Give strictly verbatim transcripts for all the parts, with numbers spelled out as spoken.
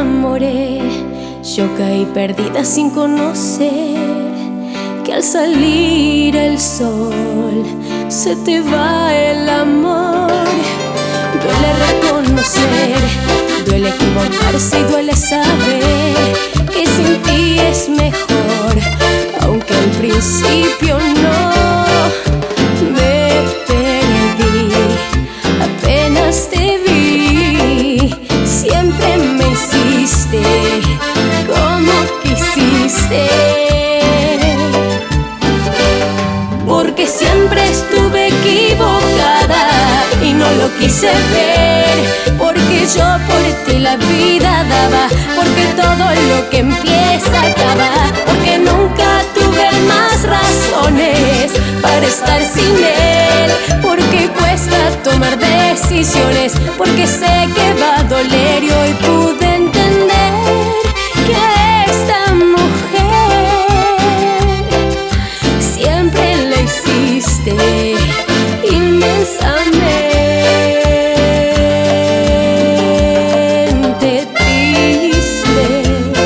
enamoré, yo caí perdida sin conocer que al salir el sol se te va el amor. Duele reconocer, duele equivocarse y duele saber que sin ti es mejor, aunque al principio no. Me perdí, apenas te vi, siempre me hiciste como quisiste, porque siempre estuve equivocada y no lo quise ver, porque yo por ti la vida daba, porque todo lo que empieza acaba, porque nunca tuve más razones para estar sin él, porque cuesta tomar decisiones, porque sé que va a doler y hoy pude entender que esta mujer siempre la hiciste inmensamente triste.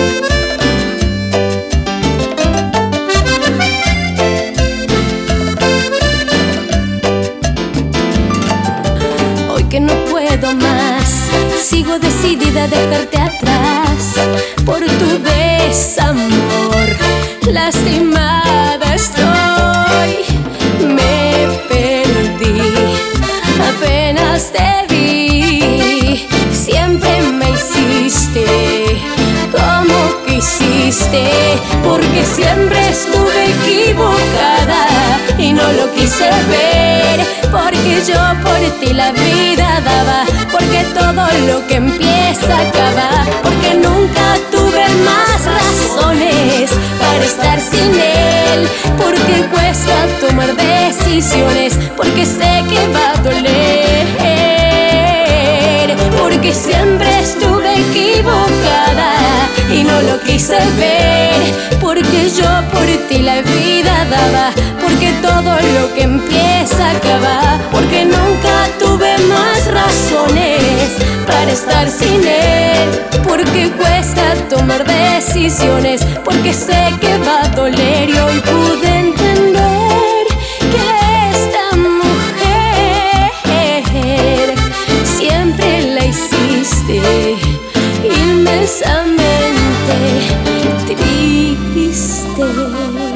Hoy que no puedo más, sigo decidida a dejarte atrás por tu desamor. Lastimada estoy, me perdí, apenas te vi, siempre me hiciste como quisiste, porque siempre estuve equivocada y no lo quise ver, porque yo por ti la vida daba, porque todo lo que empieza acaba, porque nunca tuve más razones para estar sin él, porque cuesta tomar decisiones, porque sé que va a doler, porque siempre estuve equivocada y no lo quise ver, porque yo por ti la vida daba, porque todo lo que empieza acaba, porque nunca tuve más razones para estar sin él, porque cuesta tomar decisiones, porque sé que va a doler y hoy pude entender que esta mujer siempre la hiciste inmensamente triste.